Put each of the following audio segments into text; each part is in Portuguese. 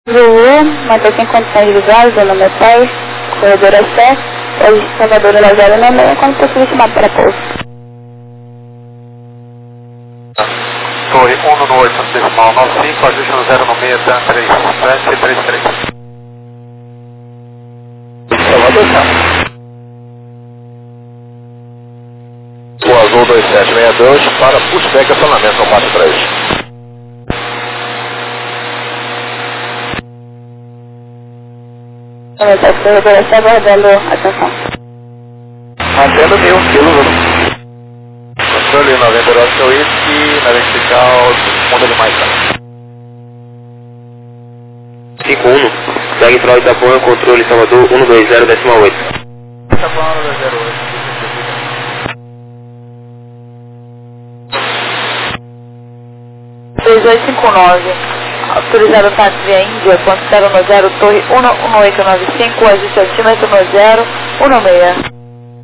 Zulu, mantém-se em condições visuais, zona metais, corredor acesso, hoje Salvador na 096, quando possível chamado para pouso. Torre 1 no 8 decimal 95, ajuste no 096, TAM 3733. Salvador, tá? O azul 2762 para pushback acionamento no 43. O corredor está aguardando atenção. Mantendo 1000 kg. Controle 90 horas seu whisky, na vertical, muda de mais tarde. 51, segue para o Itapuã, controle Salvador 120 decimal 8. Itapuã 120. 3859, autorizado táxi via Índia, ponto 090, torre 11895, ajuste altímetro no 016.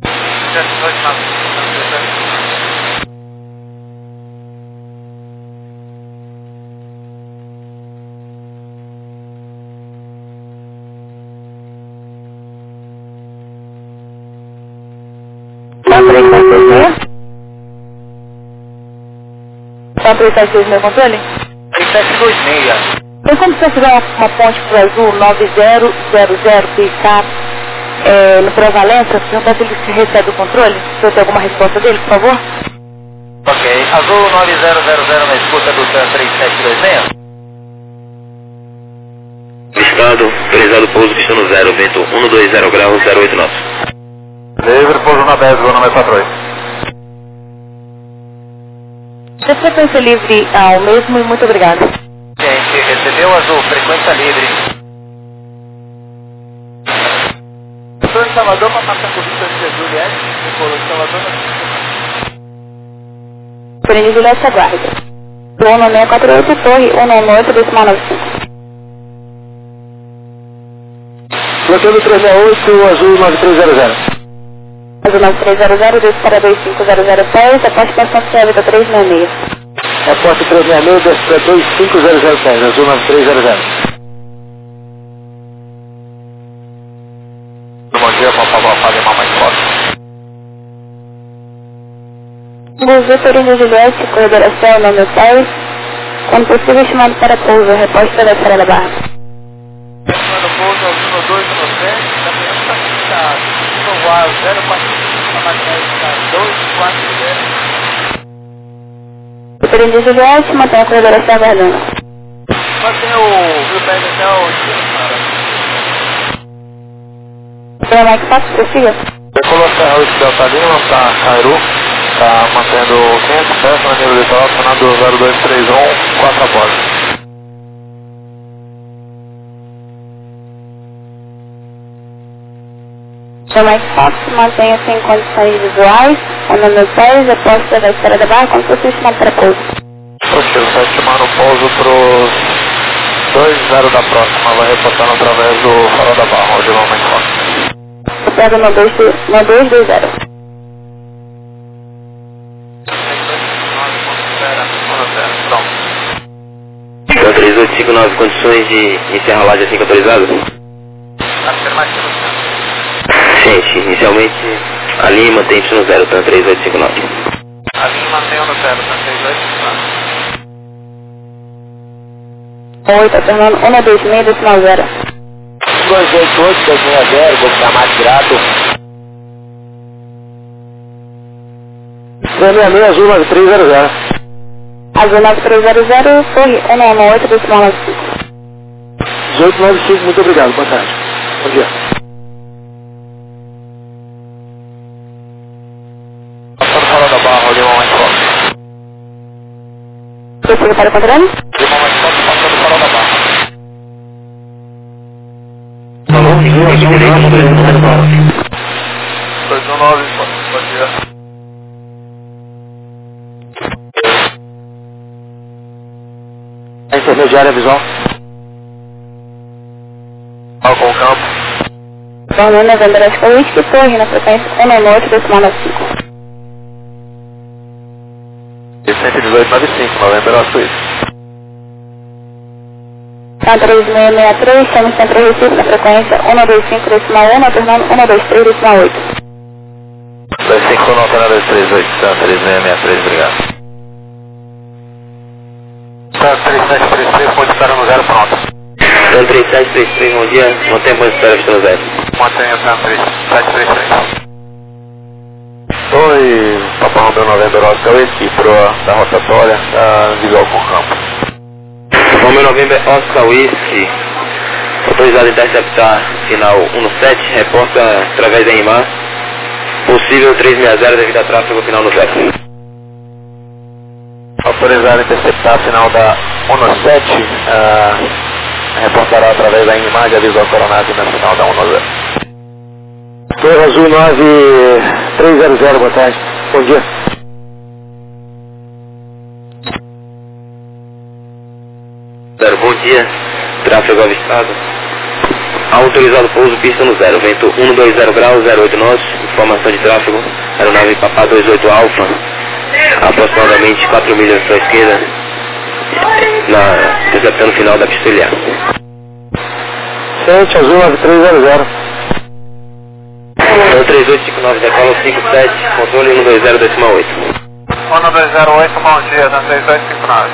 Só 3726 controle? 3726. Tem como você tiver uma ponte pro azul 9000 PK no Provalença, perguntar se ele recebe o controle? Se você tem alguma resposta dele, por favor? Ok, azul 9000 na escuta do TAM 3726. Estado, autorizado pouso pista no 0, vento 120 graus 08 knots. Livre, pouso na 10, zona 648. De frequência livre ao mesmo e muito obrigado. Gente, recebeu azul, frequência livre. Estou em Salvador para passar por Santa Juliette, em Salvador na Fernando Juliette aguarda. 1648, torre 118, decimal 95. Bloqueio 368, azul 9300. Azul 9300, desce para 25000 pés, após estação de órbita 366. Aposta 366, desce para 25000 pés, azul 9300. Bom dia, por favor, fale mais forte. Gozou Fernando Juliette, corredor Céu, nome 10. Quando possível, chamado para pouso, resposta da Serra da Barra. Chamado pouso, azul 217, da frente está no voar 045, a magnética 240. Fernando Juliette, mantém a corredor Céu aguardando. Mantém o Rio Pérez até o destino, cara. Tem mais fácil, prossiga? Decolou Serra 8 Delta Lima, tá Cairu, tá mantendo 500 pés na nível litoral, acionando 0231, 4 a bordo. Tem mais fácil, mantenha-se em condições visuais, o número 10, aposta da Serra da Barra, quando possível, chamado para pouso. Proxilo, está estimando o pouso pros 20 da próxima, vai reportando através do farol da barra, onde vão mais forte. Eu pego no 220. Então 3859, condições de encerrar a laje assim que autorizado? Afirmativo. Gente, inicialmente a linha mantém no 0, TAM 3859. A linha mantém no 0, tá 3859. Oi, tá Fernando, 126, decimal 0. 288, 260, vou ficar mais grato. 366, azul 9300. Azul 9300, torre 118, decimal 95. 1895, muito obrigado, boa tarde. Bom dia. Passando fora da barra, Limão mais forte. Prossiga para o controle? Limão mais forte, passando fora da barra. Falou, segundo aqui direito, no 219. 219, bom dia. A intermediária visual. Falcon Campo. Fernando Novembro, acho que é o Whisky Torre, na frequência 118, decimal 95. E 11895, Novembro, Suíça. Tá 3663, chama Centro Recife na frequência 125,1, alternando 123,8. 251, alternando 238, tá 3663, obrigado. Tá 3733, pode estar no zero, pronto. Então 3733, bom dia, mantém a posição de no zero. Mantenha tá 3733. Oi, Papa Romeu November Oscar, aqui pro da rotatória, da visual com o campo. Romeu November Oscar Whisky, autorizado a interceptar final 17, reporta através da IMAR, possível 360 devido a tráfego final no zero. Autorizado a interceptar final da 17, reportará através da IMAR de aviso ao coronado na final da 10. Torre Azul 9300, boa tarde. Bom dia. Bom dia, tráfego avistado. Autorizado pouso, pista no zero, vento 120 graus, 08 nós, informação de tráfego, aeronave Papá 28 Alfa, aproximadamente 4 milhas para a esquerda, interceptando o final da pista ilhar. Centro Azul 9300. Então 3859, decola 57, controle 120,8. 1208, bom dia, na 3859.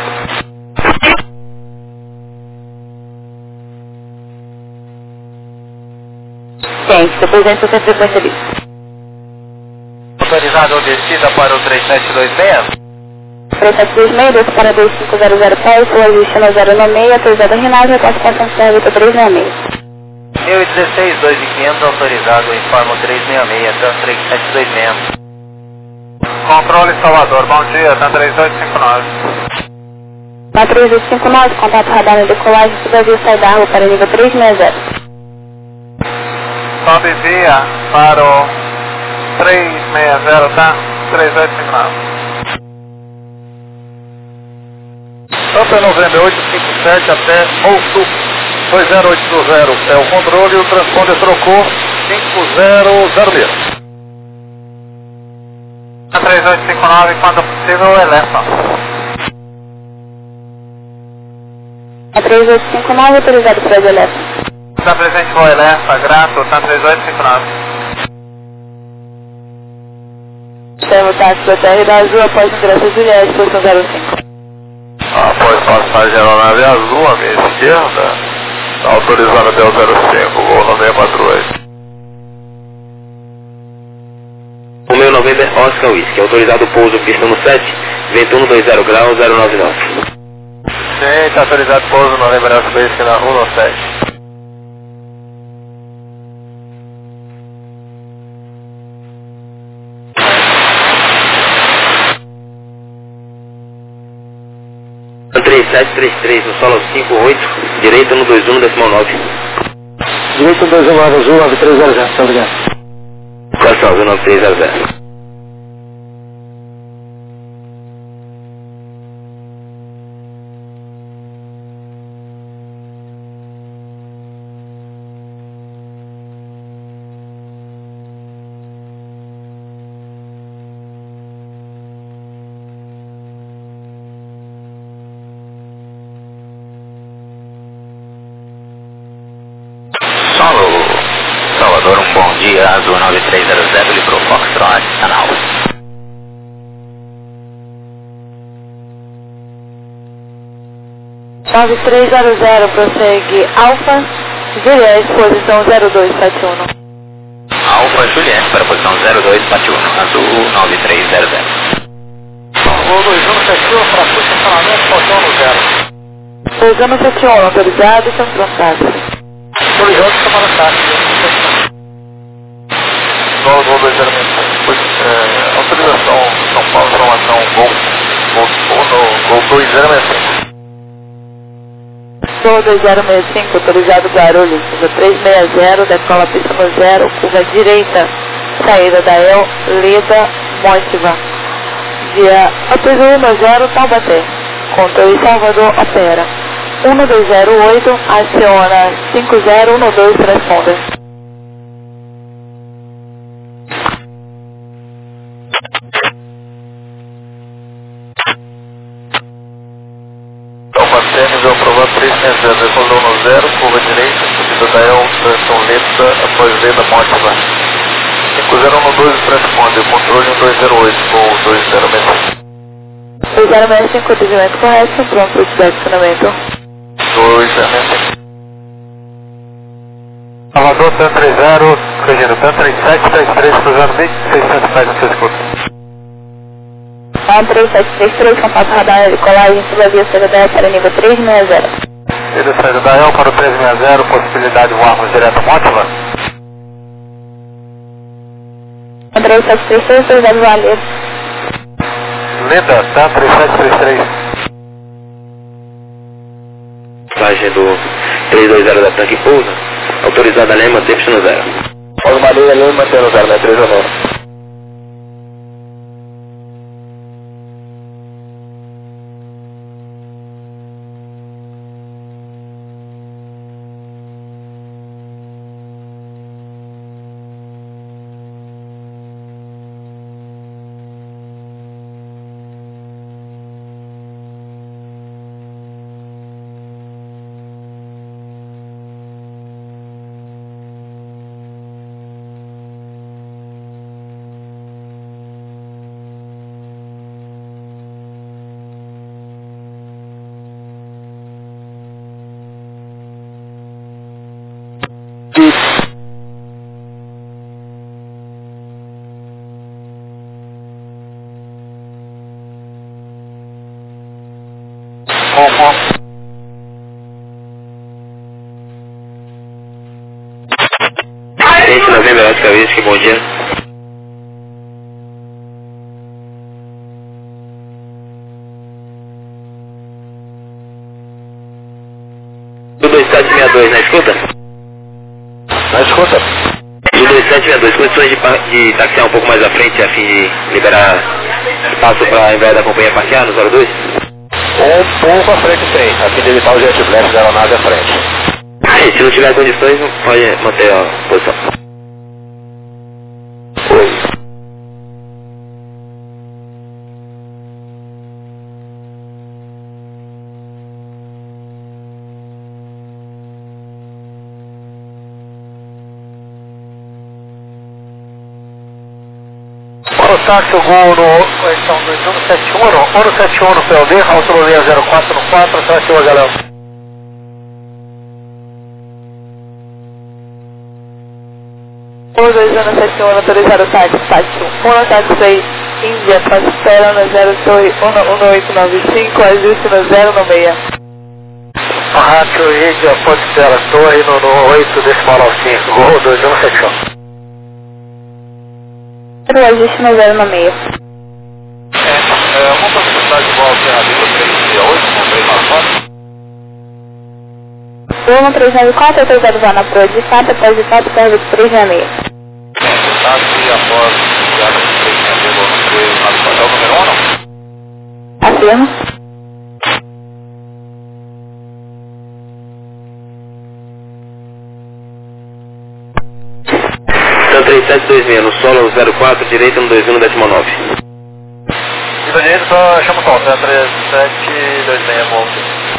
Gente, depois entra essa frequência ali. Autorizado a descida para o 3726. 3726, desce para 2500 pés, rua Justina 096, autorizado a Rinaldi, classificação Servita 366. 1016, 2500, autorizado, informo 366, tá 3726. Controle Salvador, bom dia, tá 3859. Na 3859, contato radar na decolagem, Cidadania sai da água para nível 360. Sobe via para o 360, tá? 3859. Santa Novembro 857 até Mouto 20820. É o controle, o transponder trocou 5006. A 3859, quando possível, eleva. A 3859, autorizado para o Elef. Está presente o eleva, grato, tá 3859. Servo táxi da TR da Azul após ingresso de Juliette, posição 05. Após passagem aeronave azul, à minha esquerda, está autorizado até o 05, voo no 648. Romeu November Oscar Whisky, autorizado pouso pista no 7, vento 120 graus, 099. Sim, está autorizado pouso no November Oscar Whisky na 197. Então 3733, no solo 58, direita 121, decimal 9. Direito 219 azul, 9300, muito obrigado. Coração azul 9300. Salvador, um bom dia, azul 9300, livrou Foxtrot, canal. Nove 300, prossegue Alfa, Juliette, posição 0271. Alfa Juliette para a posição 0271, azul 9300. Voo 2171 para posicionamento, posição no 0. Pousando 71, autorizado, transportado. Autorizado, semana tática. Voo 206, autorização São Paulo, informação, Gol 2065. Voo 2065, autorizado Guarulhos, nível 360, decola pista no 0, curva direita, saída da El Leda Mótiva. Via Apesar no 0, Taubaté. Controle Salvador opera. 1208, aciona 5012, transponder. Taubaté, nível aprovado 360, decolou no após Leda Mótiva. 5012 transponde, controle 1208 com 2065. 2065, atendimento correto, pronto para estacionamento. 265. Salvador, TAN 30, corrigindo, TAN 3733, cruzando 1.600 metros, você escuta. TAN 3733, contato radar de colagem sobre a via CDL para nível 360. Ele sai da EL para o 360, possibilidade de voarmos direto Mótiva. TAN 3733, soldado Valer. Leda, TAN 3733. Passagem do 320 da tanque pousa. Autorizada Lema, tempo no 0. Olha uma linha ali, mantendo 0, né? 319. Gente, Novembro Erótica Whisky, bom dia. Do 2762, na escuta? Na escuta. Do 2762, condições de taxiar um pouco mais à frente a fim de liberar espaço para a invés da companhia parquear no 02? Um pouco à frente tem, a fim de evitar o jet blast da aeronave à frente. Se não tiver condições, pode manter a posição. Táxi Gol no então 2171 PLD, autonomia 0414, atração a galera. O 2171, autorizado táxi, táxi 1, táxi 6, Índia, espera no 01895, ajuste no 096. Rádio Índia, Ponte Bela, torre no 8, decimal 5, Gol 2171. O ajuste no 096. Uma possibilidade de voar alternativa 368, com 3 na foto. 1394, autorizado voar na proa de fato, após de fato, carga de 366. Táxi após carga de 366, voo no 3, na hotel número 1, não? Afirmo. Então 3726, no solo 04, direita no 21, 19. Viva direito, só chama o sol, 3726, volta.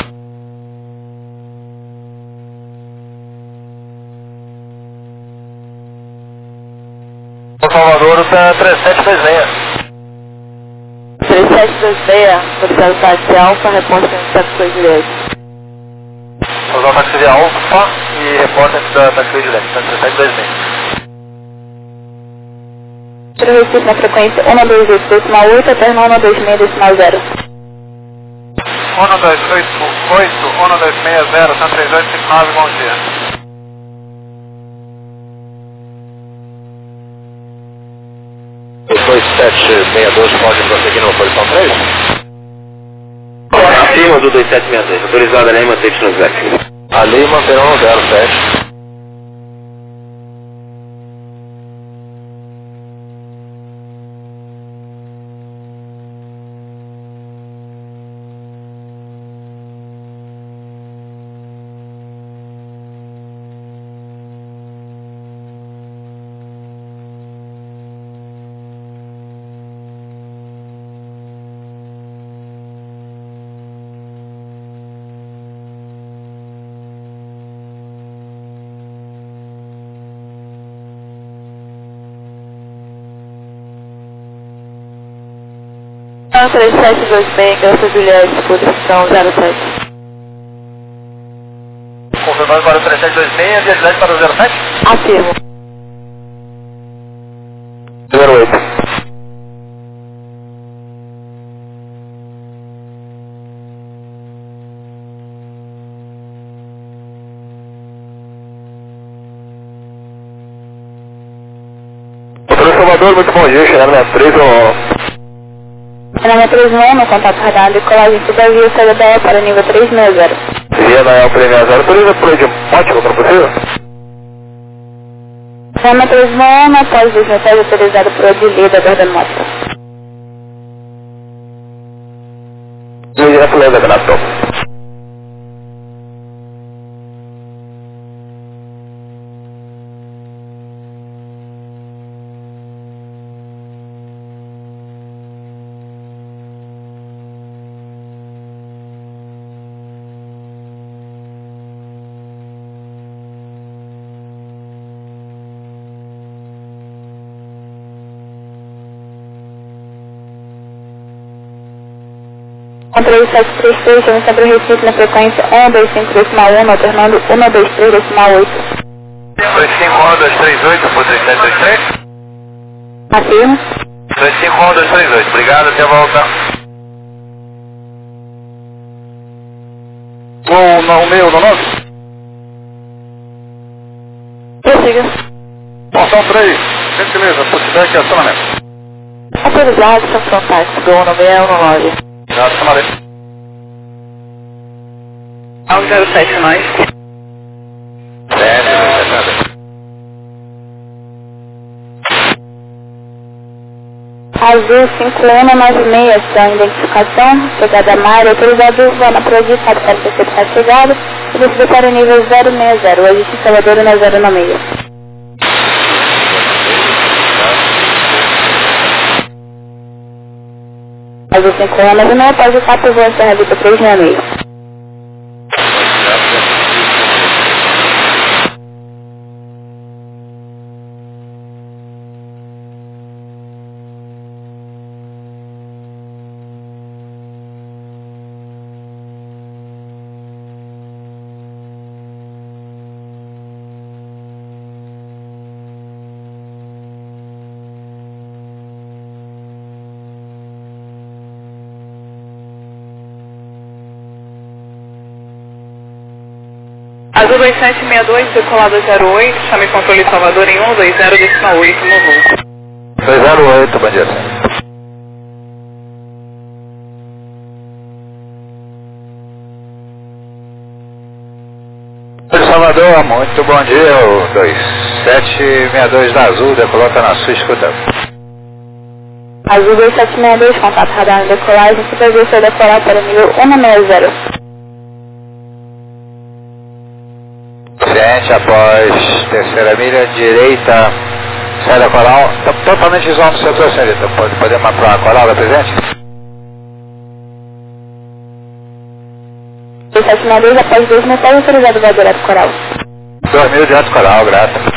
Salvador, tá 3726. 3726, autorizado táxi Alfa, reposta no táxi direito. Usar o táxi de Alfa e repórter da táxi direto, tá 3726. Recife na frequência 128, decimal 8, até 126, decimal 0. 1288, 1260, 13859, bom dia. O 2762 pode prosseguir na posição 3? Acima do 2762, autorizada Lema, tempo no 0. Ali manterão no 07. 3726, Graça Juliette, posição 07. Confirmando para o 3726, viagem para o 07? Afirmo. 08. Salvador, muito bom dia, chegando na 3 ou... Meu nome é 31, no contato radar de colagem Cidadania CDBE para nível 360. Seria na L360, autoriza por aí de ótimo, para possível? Meu nome é 31, após 2 mensagens autorizado por Odilio da Guarda Mostra. E direto lenda, Renato. Controle 733, chama sempre o Recife na frequência 125.1, alternando 123.8. 251-238, por 3733. Afirmo. 251-238, obrigado, até a volta. O meu, no 9? Prossiga. Porção 3, gentileza, por tiver aqui acionamento. Autorizado, são frontais, Gol 9619. Já acionarei. Ao 07 mais. Azul 5196, sua identificação, chegada Mário, autorizado, zona projetada para ser chegado, e descida para o nível 060, o agente Salvador na 096. Azul 5196, após o 4 voo Serra Vita 366. Azul 2762, decolado 08, chame controle Salvador em 120.8 no voo. 208, bandido. Salvador, muito bom dia, o 2762 da Azul, decolou, tá na sua escuta. Azul 2762, contato radar na decolagem, supervisor decolar para o nível 160. Ciente, após terceira milha, direita, sai da coral, tá totalmente isolado do setor, senhorita. Podemos matar a coral da presente? 2762, após 2 mensagens, autorizado vai direto coral. 2000 direto coral, grato.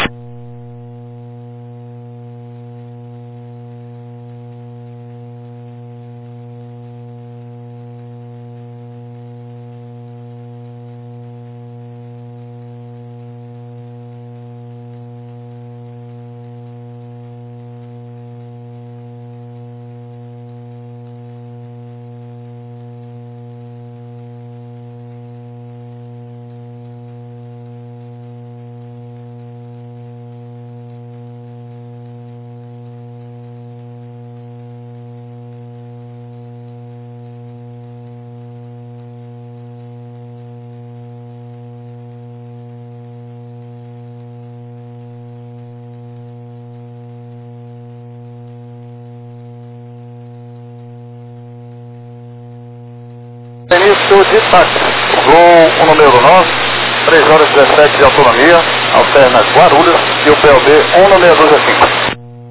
Início de táxi, voo o número 9, 3 horas e 17 de autonomia, alterna Guarulhos e o PLD 19625.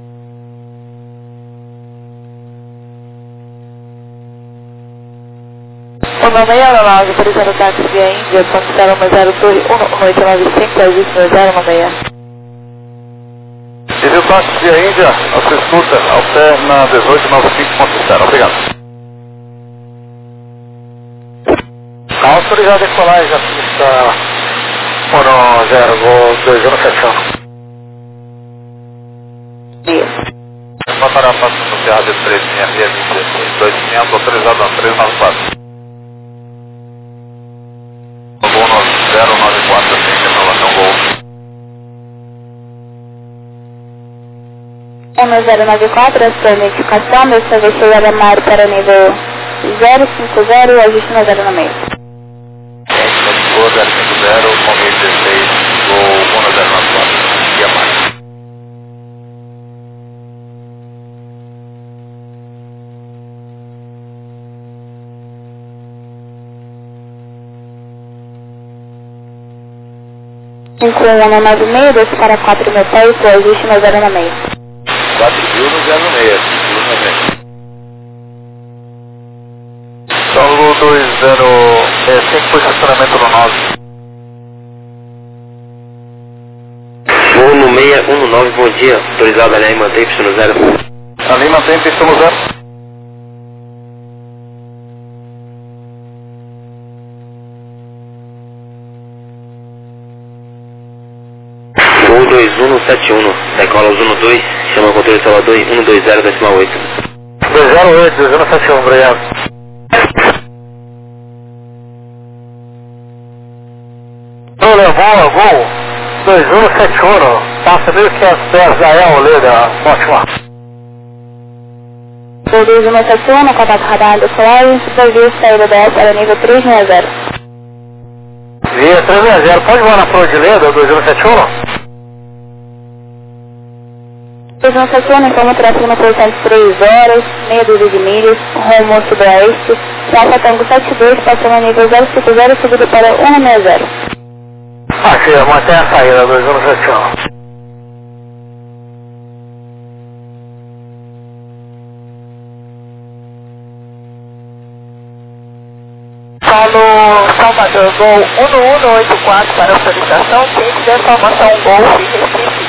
O nome é Aeronaus, autorizando o táxi via Índia, condição 10895, registro 096. E o táxi via Índia, a sua escuta, alterna 1895.0, obrigado. autorizado a decolagem da pista 10, Gol 2171. Patará passando no PA de 366, 2500, autorizado a 394. Gol 9094, sem renovação, Gol. 1094, a sua identificação, dessa vez chegar a mar para nível 050 e ajuste no 0 no meio. 050, com 1016, Gol 1094, e a mais. Com 196, desce para 4 mil pés, o ajuste no 0 no meio. 4 mil no 0 no meio, Saulo 2065, posicionamento no 9. Voo no 619, bom dia. Autorizado a Lima, mantém pista no 0. Ali mantém pista no 0. Voo 2171, decola os 12, chama o controle Salvador 120, decimal 8. 208, 2171, obrigado. Levou, Gol 2171, passa 1.500 pés da Leda, ótimo. Gol 2171, contato radar do Colégio, supervia saída da para nível 360. Via 360, pode voar na Flor de Leda, 2171? 2171, informa o tráfego na posição de 3 horas, meia dúzia de milhas, rumo sudoeste, Alfa Tango 72, passando a nível 050, subido para 160. Aqui, mantém a saída, 2171. Salvador, Gol 1184 para autorização, ciente da informação Golf Recife.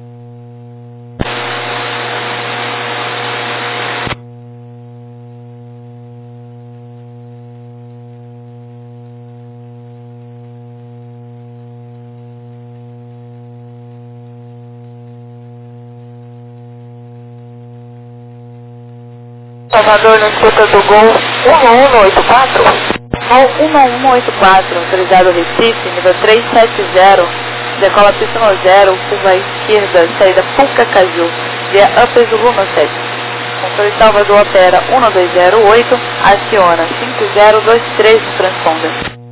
Salvador, na escuta do Gol 1184. Gol 1184, autorizado Recife, nível 370, decola pista no 0, curva esquerda, saída Pucacaju, via Upper Zulu no 7. Controle Salvador opera 1208, aciona 5023 no transponder.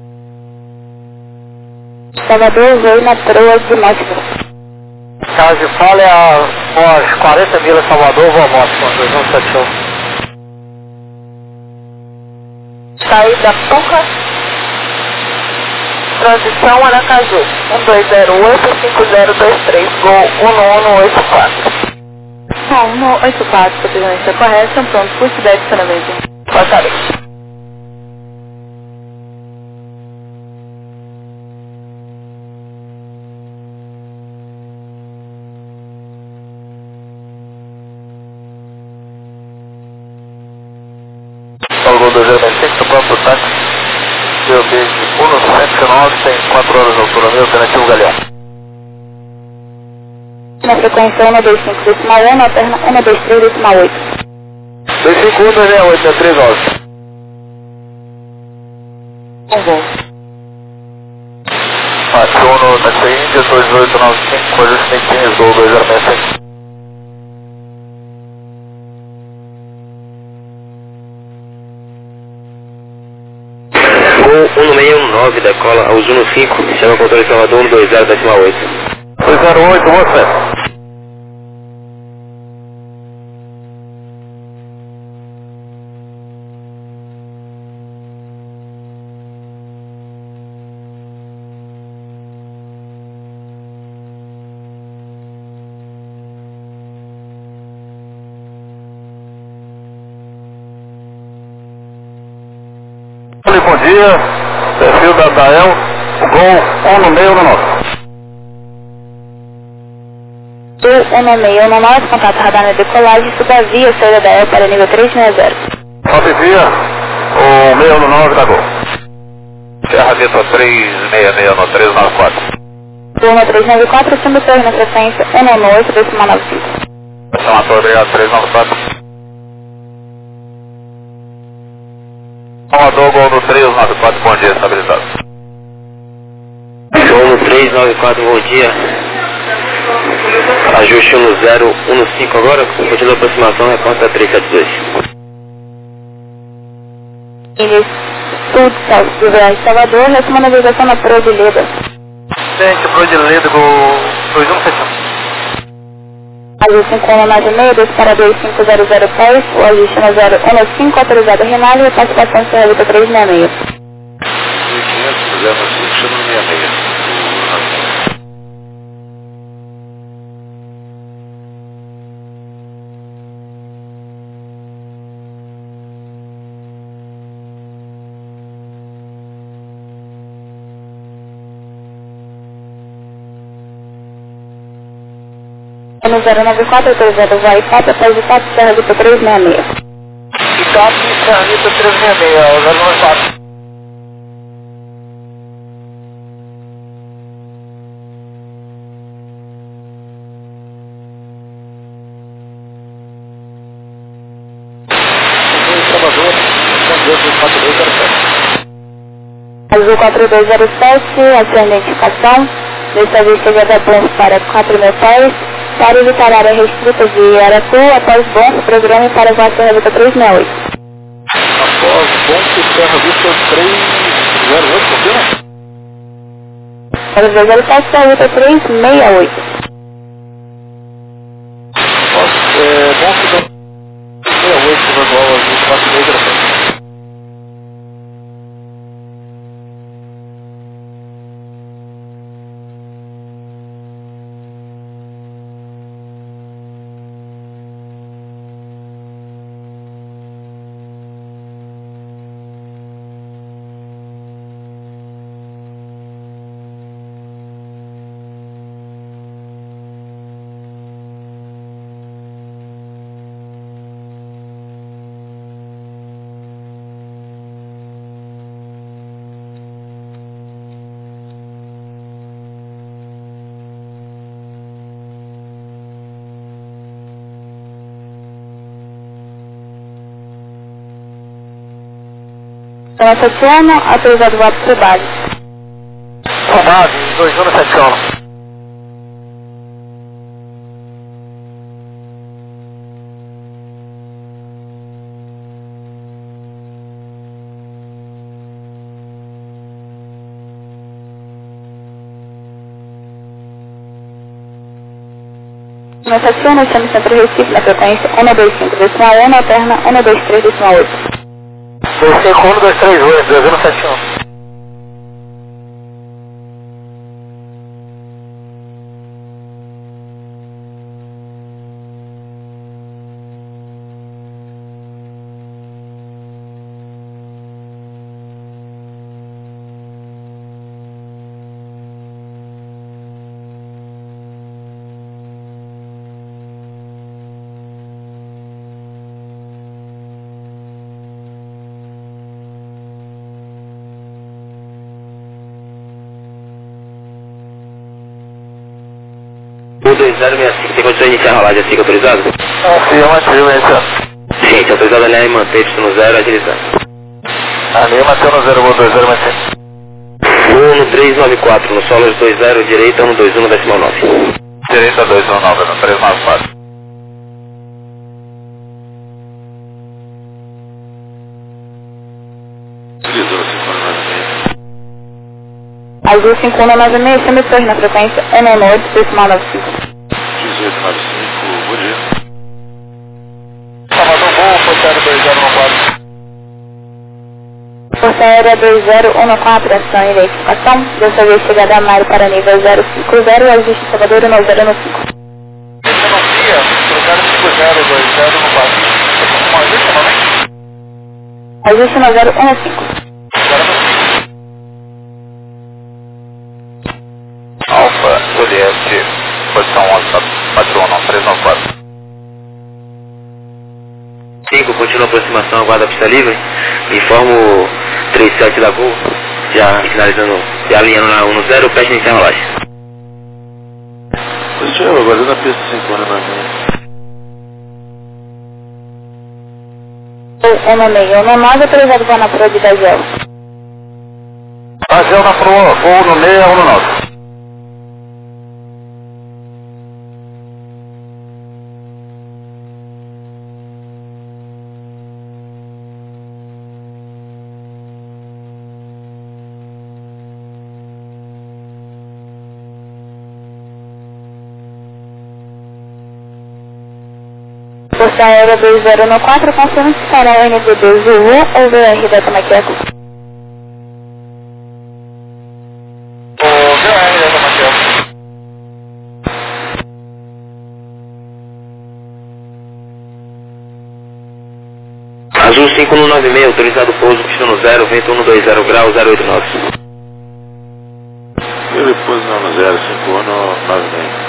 Salvador, voo na proa de Mótica. Caso de fala é às 40 milhas Salvador, voo a Mótica, 2171. Saída Puca, transição Aracaju, 1208-5023, Gol 1184. 1184, sobrevivência correta, pronto, curso de adicionamento. Passaria. Gol 265, do próprio táxi, seu beijo 179, tem 4 horas de altura, meu alternativo Galeão. Na frequência 125,1, na perna 123,8. 251, 268, é 3 horas. Gol. Aciono taxa Índia 2895, coisas Centinhas, Gol 2065. Gol 1619, decola aos 15, chama o controle Salvador 120, decimal 8. 208, você. Bom dia, perfil da Dael, Gol 1619. Gol 1619, contato radar na decolagem, subavia saída da El para nível 360. Sobe via o 619 da Gol. Serra Vitor 366 no 394. Turma 394, Samba Torre na frequência 198, decimal 95. São Ator, obrigado, 394. Salvador, gol no 394, bom dia, estabilizado. Gol no 394, bom dia. Ajuste no 015 agora, continua a aproximação, reporta 372. Eles tudo South do Viagem Salvador, resumo a navegação na Pro de Leda. Gente, Pro de Leda, gol 2171. Ajuste em coma mais e-mail, 2 para 2500 pés, o ajuste na 015, autorizado Rinaldi, participação de Serra Vitor 366. 1500, 015, chama no 66. No 094, autorizado vai Itap, após Itap, Serra Vitor 366. Itap, Serra Vitor 366, o 094. Salvador, Azul 4207, a sua identificação, desta vez chega da ponte para 4.000 pés, para evitar área restrita de Aracu, após bom, programa para a Serra Vitor 368. Após ponte Serra Vitor 308, confirma? 0207, Serra Vitor 368. Após ponte 68, visual Azul 4207. Então, Tatiana, autorizado voto para base. Base, 2171. Então, Tatiana, estamos sempre Recife na frequência 125, decimal 1, na alterna 123, decimal 8. 251, 238, 2171. O 2065 tem condições de iniciar a rolagem assim, autorizado? Confirma, sim, Gente, autorizado a linha e manter no 0, agilizando. a linha mantém no 0, vou 20, mantém. 1 no 394, no solo 20, direita 121, decimal 9. Direita 219, no 394. Azul 5196, Samba Torre na frequência 198, decimal 95. 1895, bom dia. Salvador, bom, Força Aérea 2014. Força Aérea 2014, ação e identificação, dessa vez chegada a Mário para nível 050, ajuste Salvador 9015. Economia, 050, 2014. Ajuste no 015. Alfa, Juliette, posição 11, patrona, 394. 5, continua a aproximação, aguarda a pista livre. Informo 37 da Gol, Já finalizando, já alinhando na 1-0, preste iniciar a rolagem. Positivo, agora na pista 5 na minha. 1-6, autorizado para na proa de Gagel. Gagel na proa, voo no 6, 1-9. Força Aérea 2094, confirma se estará o NDB Zulu ou VR da Maquiaco. O VR da Maquiaco. Azul 5196, autorizado pouso, pistão 0, vento 120 graus, 08 knots. Eu depois não 0, 5196.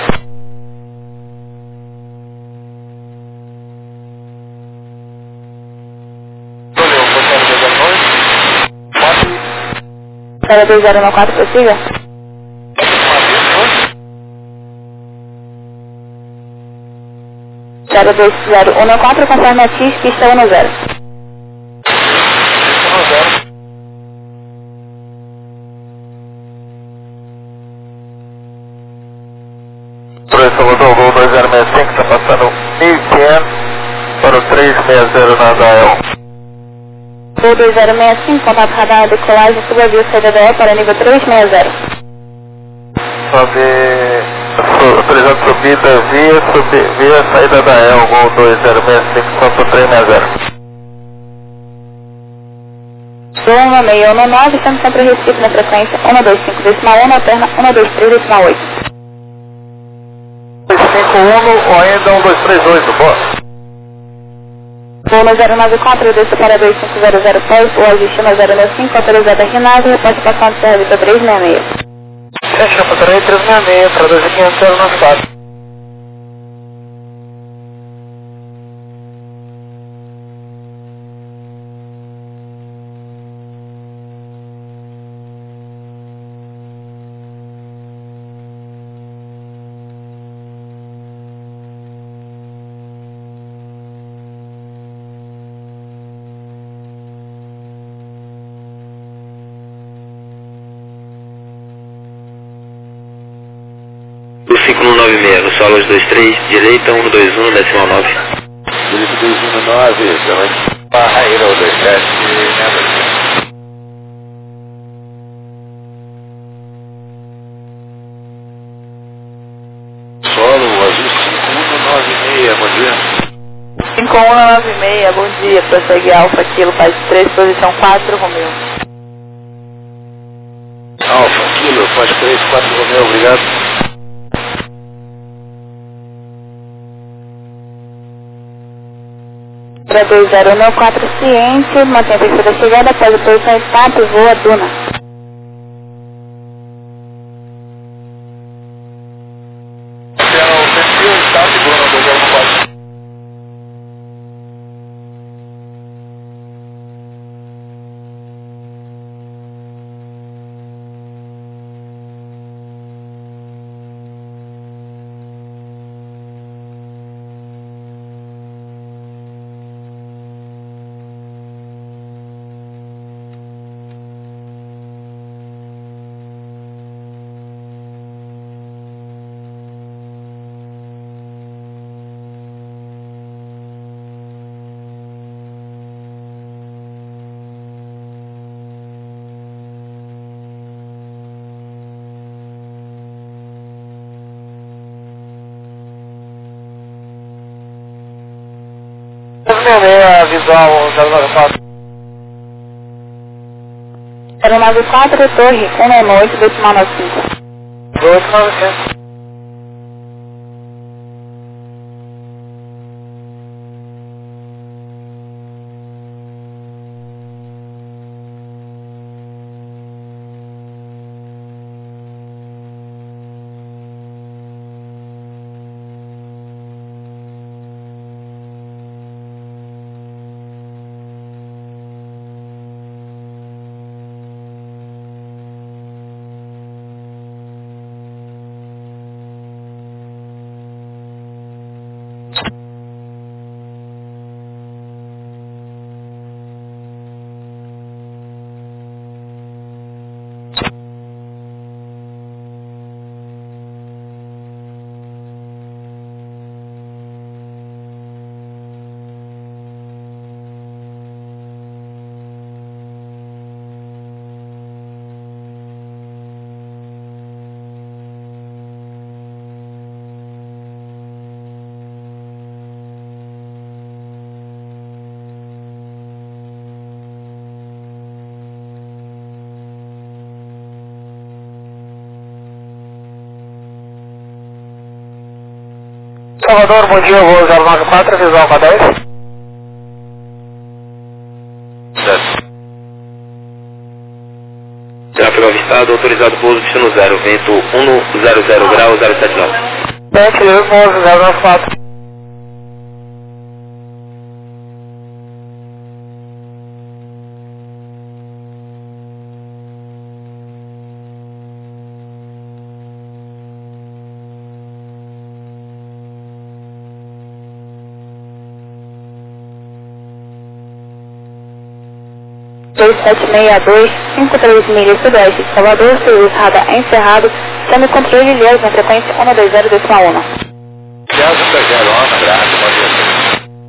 Para 2094, prossiga. 02014, conforme a TIS, pista 10. Para Salvador, voo 2065, está passando 1500 para o 360 na Dael. Voo 2065, contato radar, decolagem, subavião, saída da E para nível 360. Autorizado subida via saída da EL, voo 2065, só 360. Voo 16119, estamos sempre Recife na frequência 125,1, alterna 123,8. 251 ou ainda 1238, boa. Voo no 094, desço para 2500 pés, o ajuste no 065, autorizado a RNAV, reporte passando de serviço 366. Fecha para 366, para 2500 na cidade. O 5196, no solo 23, direita 121, decimal 9. Direito 219, também. Barreira 27, Solo, azul 5196, bom dia. 5196, bom dia, prossegue Alfa, Kilo, faz 3, posição 4, Romeu. Alfa, Kilo, faz 3, 4, Romeu, obrigado. Para 2094, ciente, mantém a pista da chegada, após a posição de pato, voa Duna. O perfil está segurando 204. A visual 094. 094, torre 198, decimal 95. 2900. Salvador, bom dia, voo 094, visual com 10. Certo. Tráfego avistado, autorizado pouso, destino 0, vento 100 graus, 079. Bete, voo 094. Dois 762, 53 milhas sudoeste de Salvador, serviço radar encerrado, chame controle Ilhéus na frequência 120,1. Ilhéus 120, abraço, bom dia.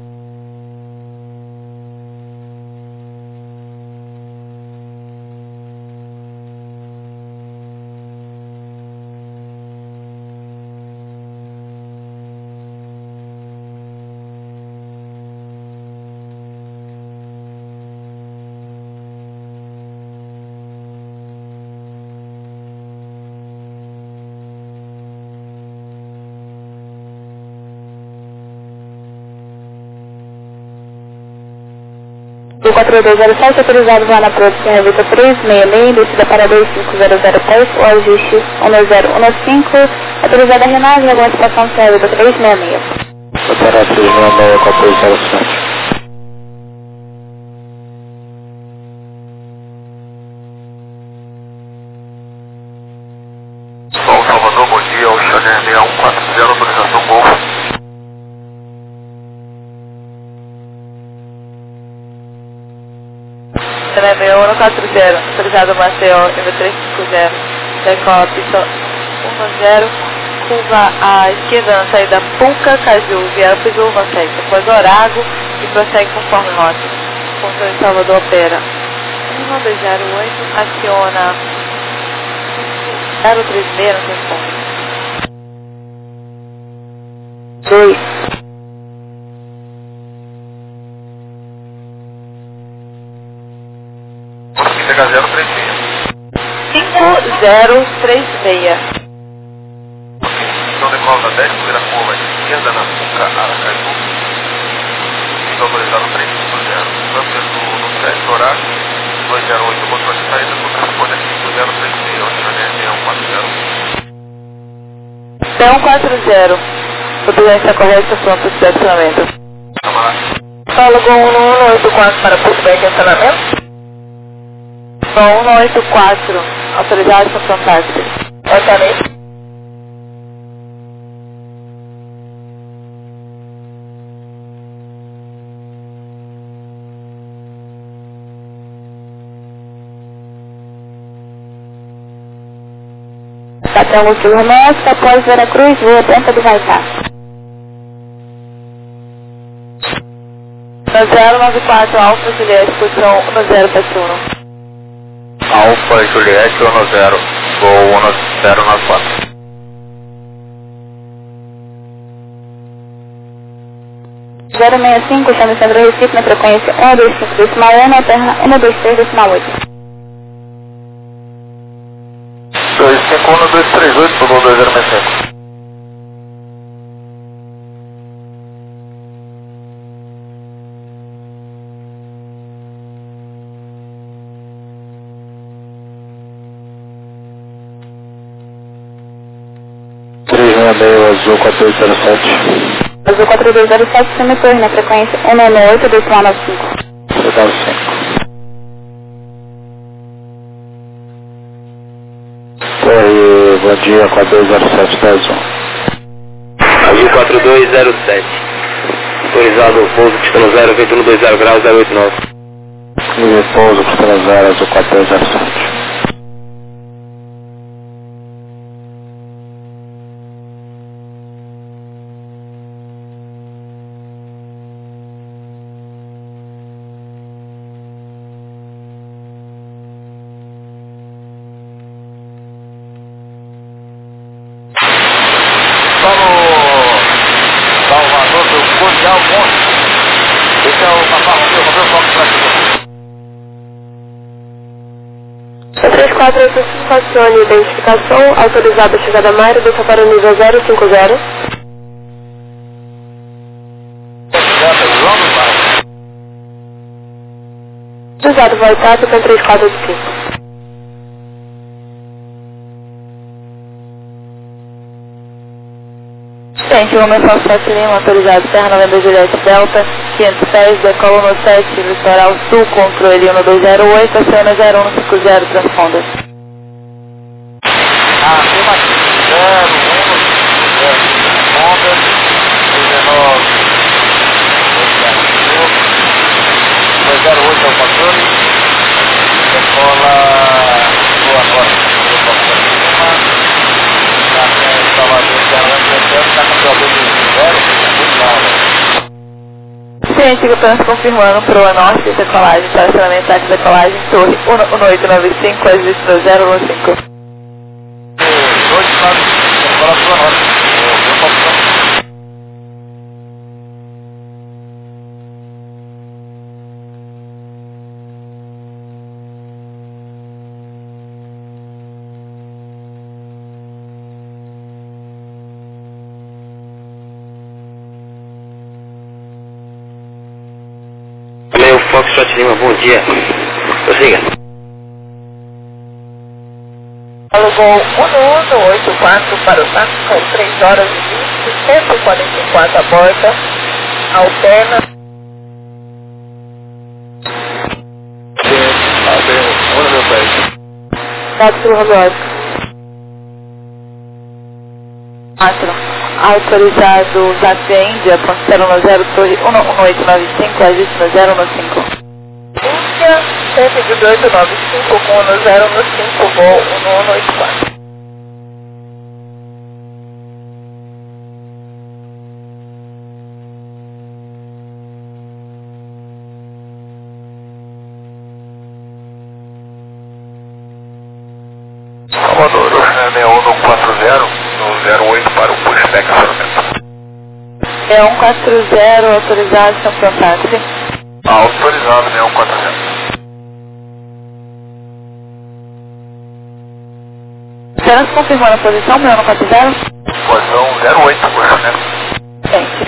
Do 4207, autorizado voar na produção Revista 366, descida para 2500 pés, o ajuste 1015, autorizada a renagem e alguma estação sem Revista 366. Operar 366, 4207. Bom, Salvador, bom dia, o Chanel 6140, autorização Golfo. Chanel 6140, autorizado Maceió, MV350, decola pista 10, curva à esquerda na saída Punca, Caju, via Pizurva 7, após Orago e prossegue conforme rota. Controle Salvador opera 1208, aciona 036, não tem como. 2. Chega 036. 5036. Então decola da 10, primeira curva à esquerda na Punca, Aracaju. Pista autorizado 350. Trânsito no 7 horário, 208, controle de saída do transporte aqui 5036, o Chanel 6140. 140. Potência correta, pronto, estacionamento. Camarada. Fala com 1184 para pushback e estacionamento. Bom, 184, autorizado para contato. Orçamento. Patrão Lúcio Romesco, após Veracruz, rua Ponta do Vaicá. 094, Alfa Juliette, posição 1071. Alfa Juliette 10, voo 1094. Zero 65, chame Centro Recife na frequência 125,1, na terra 123,8. 251-238, voo 2065. Azul 4207. Azul 4207, chame Torre na frequência 198,95. Legal 5. Torre, bom dia, 4207 da Azul. Azul 4207. Autorizado pouso, destino 0, vento 120 graus, 089. Nível pouso, destino 0, Azul 4207. Salvador do Cordial Monte. Esse é o Papá Romeu, Romeu Fox Brasil. 3485, acione identificação, autorizada a chegada Mairo, deixa para o nível 050. Cruzado, voltado para 3485. Gente, o homem Foxtrot Lima, autorizado Serra 90 Juliette Delta, 500 pés, decola no 7, litoral sul, controle 1208, aciona 0150, transponder. Afirmativo, 208 é o controle, decola Boa Norte, Salvador, está com problema de 0, Ciente que apenas confirmando proa norte, decolagem, estacionamento, taxa de decolagem, torre 1895, existe 015. 295, decola Boa Norte. Meu Foxtrot Lima, bom dia. Prossiga. Alugou 1184 para o TAP com 3 horas e 20, 144 a borda, alterna. Olha meu pé. Dados robótico. 4. Autorizado Zap Índia, ponto 0 torre 11895, existe no 015. Índia, 11895 com 015, voo 1184. Salvador, 6140, no 08 para o pushback acionamento. É 140, autorizado São Fantástico. Autorizado, 6140. Apenas confirmando a posição, 6140. Posição 08, pushback. Gente.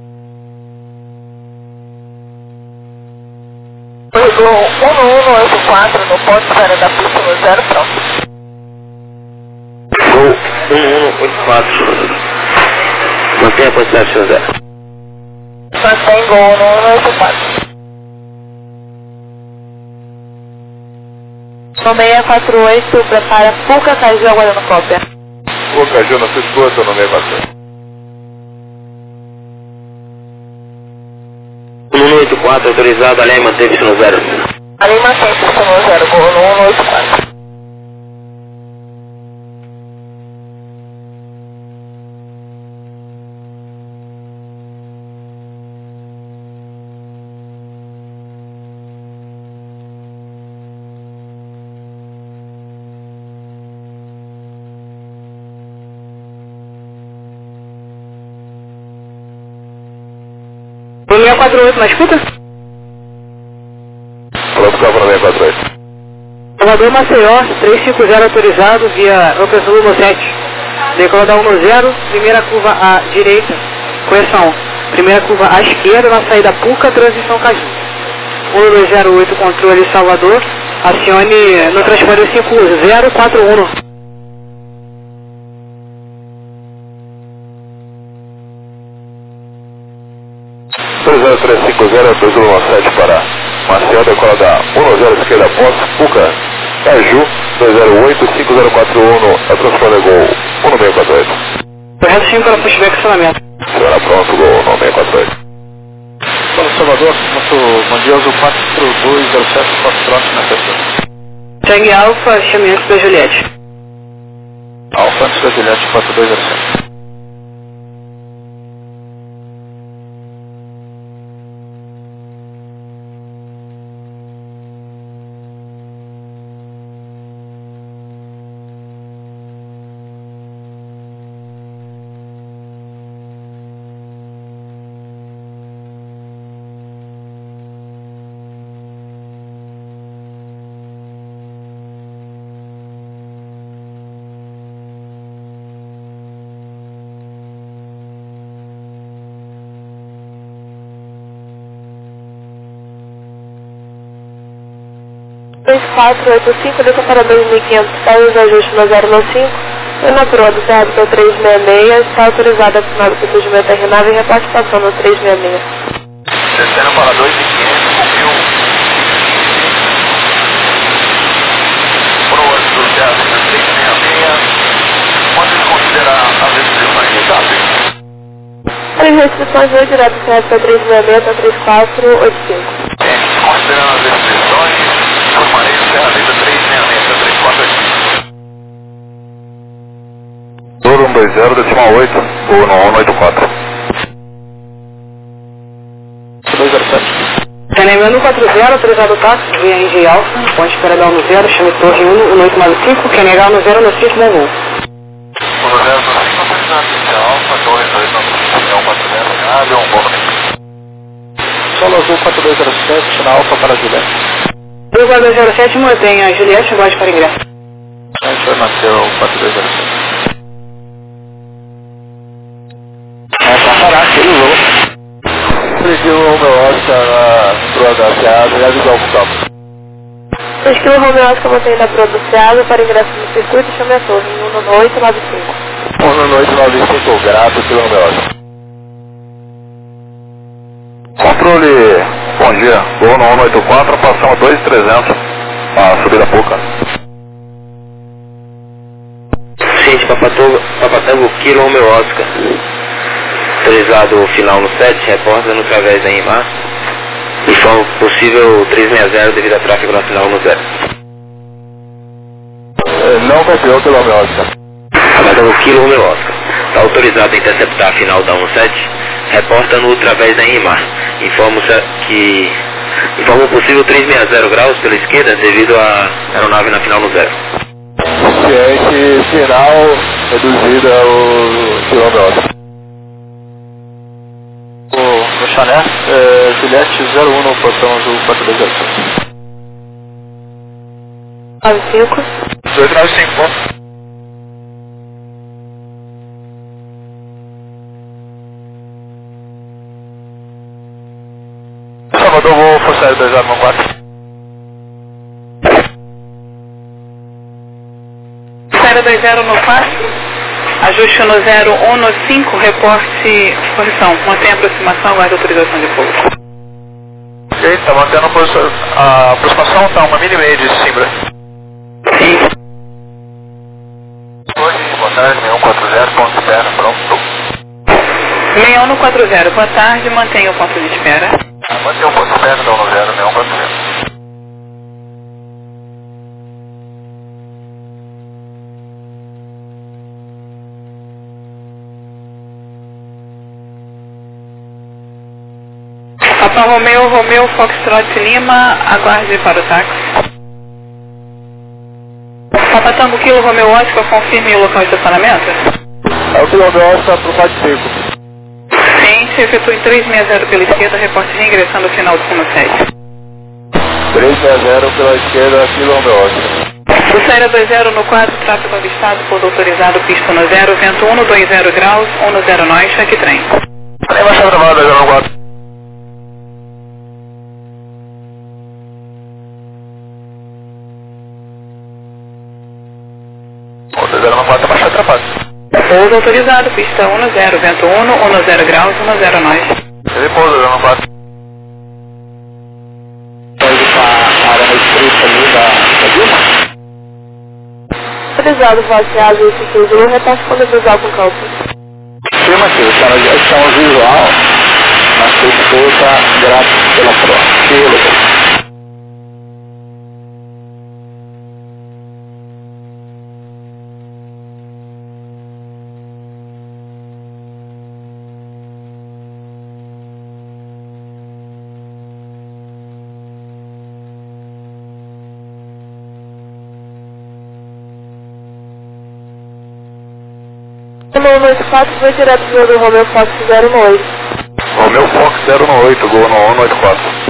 Corredor 1184 no ponto fora da pista no 0, pronto. Gol 1184. Mantenha a quantidade de 0. Mantém gol no 1184. No 648, prepara Puca Caju aguardando cópia. O Caju na sua escuta, no 648. 1184, autorizado, além manteve-se no 0. Ali mantém-se no 0, gol no 1184. O 648, na escuta? Falou pro Cabo 648. Salvador Maceió, 350 autorizado via operação número 7. Decola da 10, primeira curva à direita, correção. Primeira curva à esquerda na saída Puca, transição Caju. 1208, controle Salvador, acione no transponder 5041. 20350, 217 para Marcel, decola da 10 esquerda, Poço, Puca, Caju, 208-5041, a transponder gol 1648. Correto 5 para pushback acionamento. Senhora pronto, gol 1648. Fala Salvador, nosso mandioso 4207 Foxtrot na pessoa. Segue Alfa, chame antes da Juliette. Alfa antes da Juliette 4207. 3485, desça para 2.500, está os ajustes no 095. E na proa do Cerrado do 366, está autorizada a final do procedimento R9 e repartição no 366. Descendo para 2.500, subiu. Proa do Cerrado do 366. Quando ele considera as restrições, sabe? As restrições vão direto do Cerrado do 366 a 3485. Considerando as restrições, permaneça Serra Lida 366 a 3485. Toro 120, decimal 8, ou no 184. 207. Tenente 140, autorizado o táxi, via NG Alfa, ponte Paradão no 0, chame Torre 1, 1895, QNH no 0, no 6, Mongo. 105, autorizado NG Alfa, Torre 295, 140, Solo Azul 4207, China Alfa para Juliette. 2207, mantenha Juliette, voz para ingresso. A gente vai manter o 4207. Pra parar aquele voo. Seguiu o meu Oscar na proa da Seada e avisou o campo. 6 km Romeo Oscar mantém na proa do Cerrado para ingresso no circuito, chame a torre 19895. 19895, grato pelo meu Oscar. Controle, bom dia, voo no 184, passamos 2300, a subida pouca. Ciente Papatango, Kilo Romeo Oscar. Autorizado final no 7, reporta no través da IMAR. Informa possível 360 devido a tráfego na final no 0. Não copiou pelo meu Oscar. Papatango, Kilo Romeo Oscar. Está autorizado a interceptar a final da 17, reporta no través da IMAR. Informa o possível 360 graus pela esquerda devido à aeronave na final no 0. Ciente, final, reduzida o quilômetro Oscar. O Chané, Juliette 01 no portão azul 4205. 95. 295. Salvador, vou forçar 2014. Série 20 no 4, ajuste no 0195, reporte, correção, mantém a aproximação, guarda autorização de pouso. Ok, tá mantendo a aproximação, tá uma mini meia de Simbra. Sim. Oi, boa tarde, 6140, ponto de espera, pronto. 6140, boa tarde, mantenha o ponto de espera. Mantém o ponto de espera, então no 6140. Papa Romeo, Foxtrot Lima, aguarde para o táxi. Papa Tango Kilo, Romeo Oscar, confirme o local de estacionamento. É o quilômetro Oscar pro Pátio Seco. Ciente, efetue 360 pela esquerda, reporte reingressando ao final do Funo 7. 360 pela esquerda, quilômetro Oscar. O Série 20 no 4, tráfego avistado, pouso autorizado, pista no 0, vento 120 graus, 109, cheque trem. Nem vai estar gravado, 014. O 014 baixar atrapalho. Pouso autorizado, pista 10, vento 10 graus, 109. Ele pousa, 014. Pode ir para a área restrita ali da Dilma? Autorizado vaciar ajuste Sul, repasse quando cruzar com o campo. Sim, Matheus, está na direção visual, mas escuta, grato pela prova. Pelo. O 194 foi direto do Romeo Fox 018. Romeo Fox 018, gol no 184.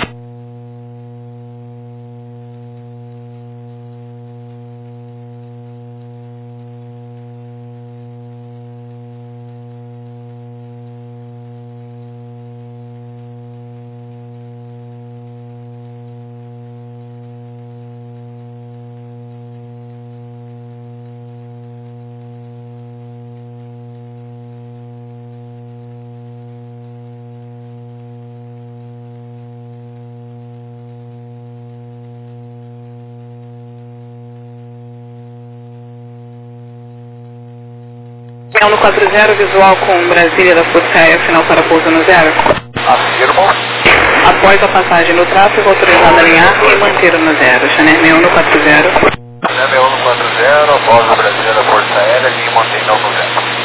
No 40, visual com Brasília da Força Aérea, final para pouso no 0. Afirmo. Após a passagem no tráfego, autorizado a alinhar e manter no 0. Channel 61 no 40. Channel 61 no 40, após a Brasília da Força Aérea e mantenham no 0.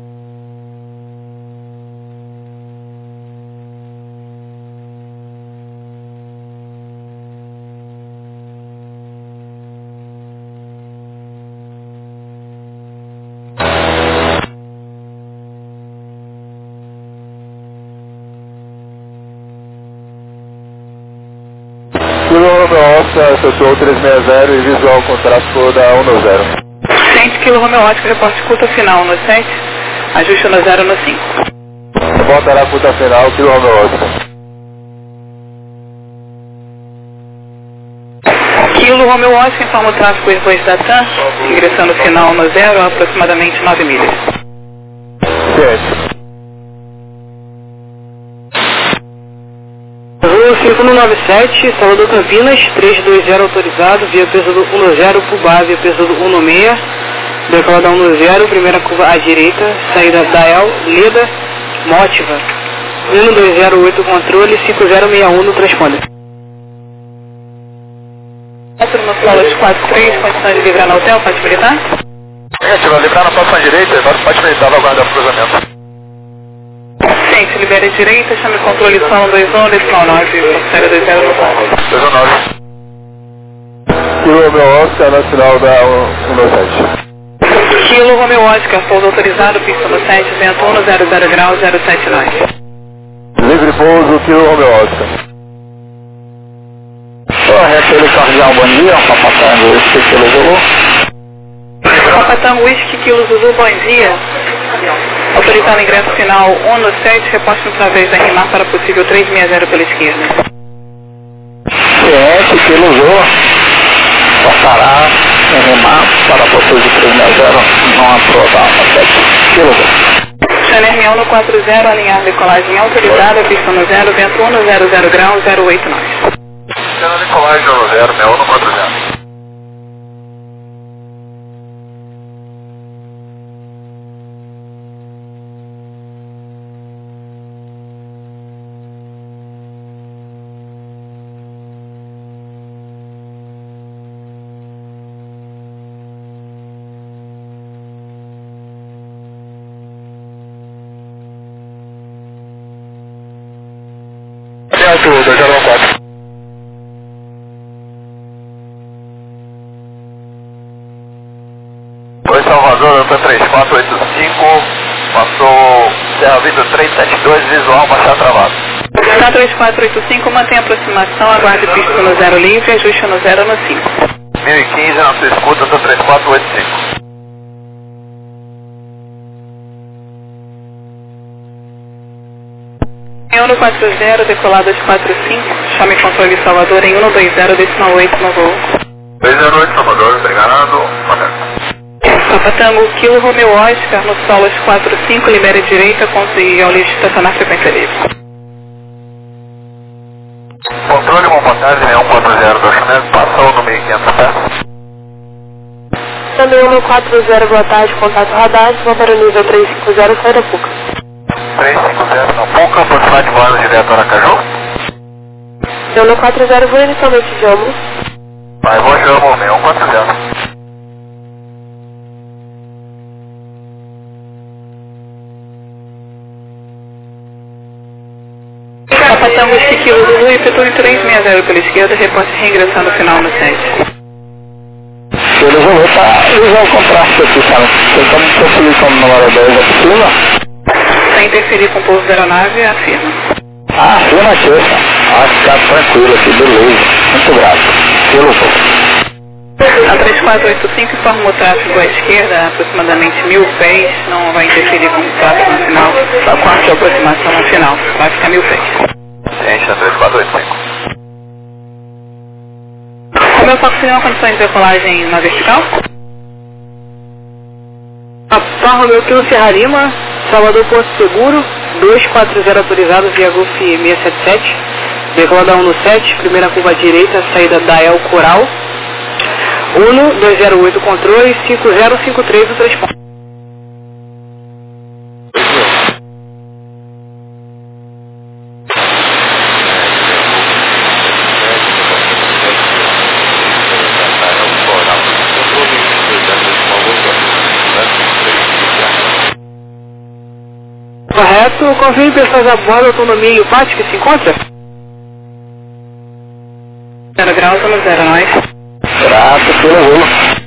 Romeo Oscar, efetuou 360 e visual com tráfego da 190. Ciente Kilo Romeo Oscar, reporte curta final no 7, ajuste no 0 no 5. Voltará a curta final, Kilo Romeo Oscar. Kilo Romeo Oscar informa o tráfego depois da TAM, ingressando final no 0 a aproximadamente 9 milhas. Ciente. Voo 5197, Salvador Campinas, 320 autorizado, via peso do 10, Pubá, via peso do 16, decolada 10, primeira curva à direita, saída Dael, Leda, Mótiva, 1208 controle, 5061 no transponder. No Flawless 43, condição de livrar no hotel, pode militar? Negativa, livrar na próxima direita, pode militar, vai aguardar o cruzamento. Ciente, libera a direita, chame controle solo 21, decimal 9, série 20 no 4. 19. Kilo Romeo Oscar, nacional da 197. Kilo Romeo Oscar, pouso autorizado, pista no 7, vento 100 graus, 079. Livre pouso, Kilo Romeo Oscar. Repele Cardial, bom dia, Papatango, Whisky, Kilo Zulu. Papatango, Whisky, Kilo Zulu, bom dia. Autorizado ingresso final 1 no 7, reposte outra vez a RIMAR para possível 360 pela esquerda. Ciente, Kilo Zulu. Passará em RIMAR para possível 360, não aprovado, 7 Kilo Zulu. Channel 1 no 40, alinhar decolagem autorizada, pista no 0, vento 100 graus, 089. Channel decolagem no 0, Mel no 40. Certo, 204. Oi, Salvador, Delta 3485, passou Serra Vida 372, visual, baixar travado. 3485, mantém a aproximação, aguarde pista no 0 livre, ajuste no 0 no 5. 1015, na sua escuta, Delta 3485. Em 140, decolada de 45, chame controle Salvador em 120, decimal 8 no voo. 208, Salvador, obrigado. Papatango, Kilo Romeo Oscar, no solas 45, libere direita, consiga ao lixo estacionar frequência livre. Controle, bom tarde, 140 do Chanel, passou no 1500 pés. Também 140, boa tarde, contato radar, vou para o nível 350, sai da PUCA. 350 na PUCA, possibilidade de voar direto a Aracaju. Eu no 40, vou inicialmente de ombro. Vai, vou de ombro, 140. Papatango, Kilo Zulu, efetue 360 pela esquerda, reporte reingressando no final no 7. Kilo Zulu está visual com tráfego aqui, cara. Você como conferir como número 2 é possível? Sem interferir com o pouso da aeronave, afirma. Afirma aqui, cara. Ficar tranquilo aqui, beleza. Muito grato. Kilo Zulu. A 3485 informa o tráfego à esquerda, aproximadamente 1000 pés, não vai interferir com o tráfego no final, só com a sua aproximação no final, vai ficar 1000 pés. Ciente, na 3485. O meu foco seria uma condição de decolagem na vertical? Rapaz, Romeu Kilo Serra Lima, Salvador Porto Seguro, 240 autorizado via Golf 677, decolada 1 no 7, primeira curva à direita, saída da El Coral, 1208 controle, 5053 do transporte. Correto. Confirme pessoas a bordo, autonomia e o pátio que se encontra? 0 graus, 0 nós. Grato, Kilo Zulu.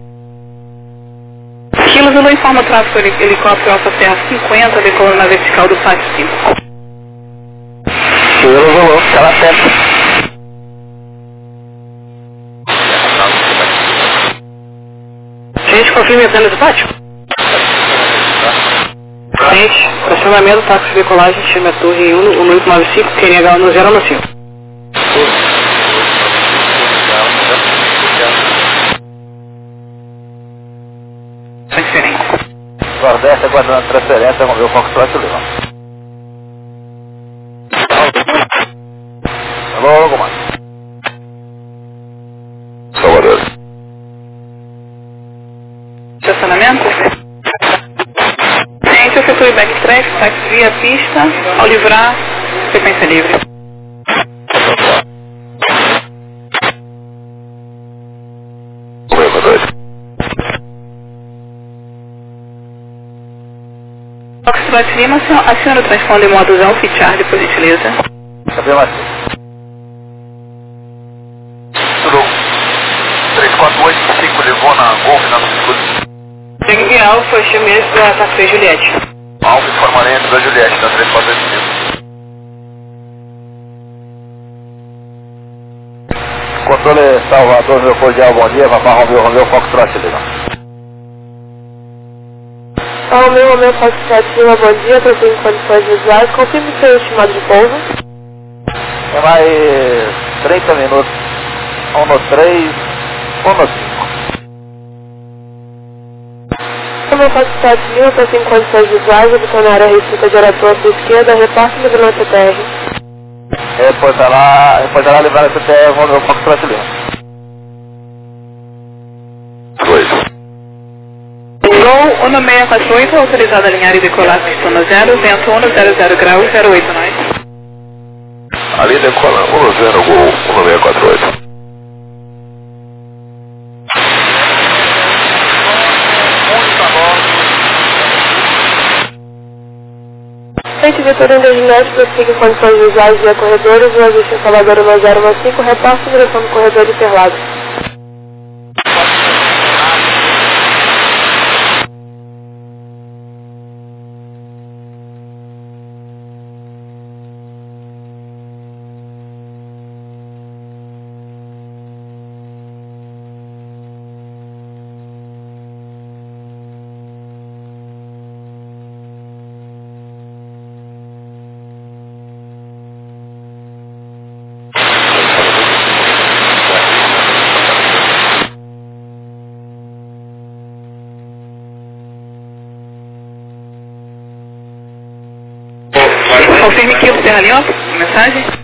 Kilo Zulu informa o tráfego helicóptero Alfa Terra 50, decolando na vertical do pátio 5. Kilo Zulu, ela atenta. Gente, confirme apenas o pátio. Gente, estacionamento, táxi de decolagem, chama a torre 1895, QNH 1095. Transferência. Nordeste aguardando transferência, vamos ver o Foxtrot Lima. Alô, comando. Salvador. Estacionamento. Gente, efetue backtrack, táxi via pista, ao livrar, frequência livre. Foxtrot Lima, aciona o transponder modo Alfa Charlie, por gentileza. Cadê mais? Tudo 3485 levou na Golf na Sul. Chegue Alfa, chame esse da táxi Juliette. Alfa informarento da Juliette, da 3485. Controle Salvador, meu cordial bom dia, papai Romeu, Foxtrot Lima. Romeu, Foxtrot Lima, bom dia, para ter condições visuais, confirme seu estimado de pouso. É mais 30 minutos. 1 no 3, 1 no 5. Romeu, Foxtrot Lima, para ter condições visuais, habitando a área restrita de Aratu à sua esquerda, reparte e vigilância TR. Reportará levar esse TR, vamos ver o Foxtrot Lima. 2. Gol 1648, autorizado a alinhar e decolar pistona 0, vento 100 graus, 08 nós. Ali decola 10 Gol 1648. Frente Vitorino da Ginete, prossiga condições visuais via corredores, o ajuste em Salvador 1015, repassa em direção do corredor de Interlagos. Confirme que o Terra Lima, mensagem.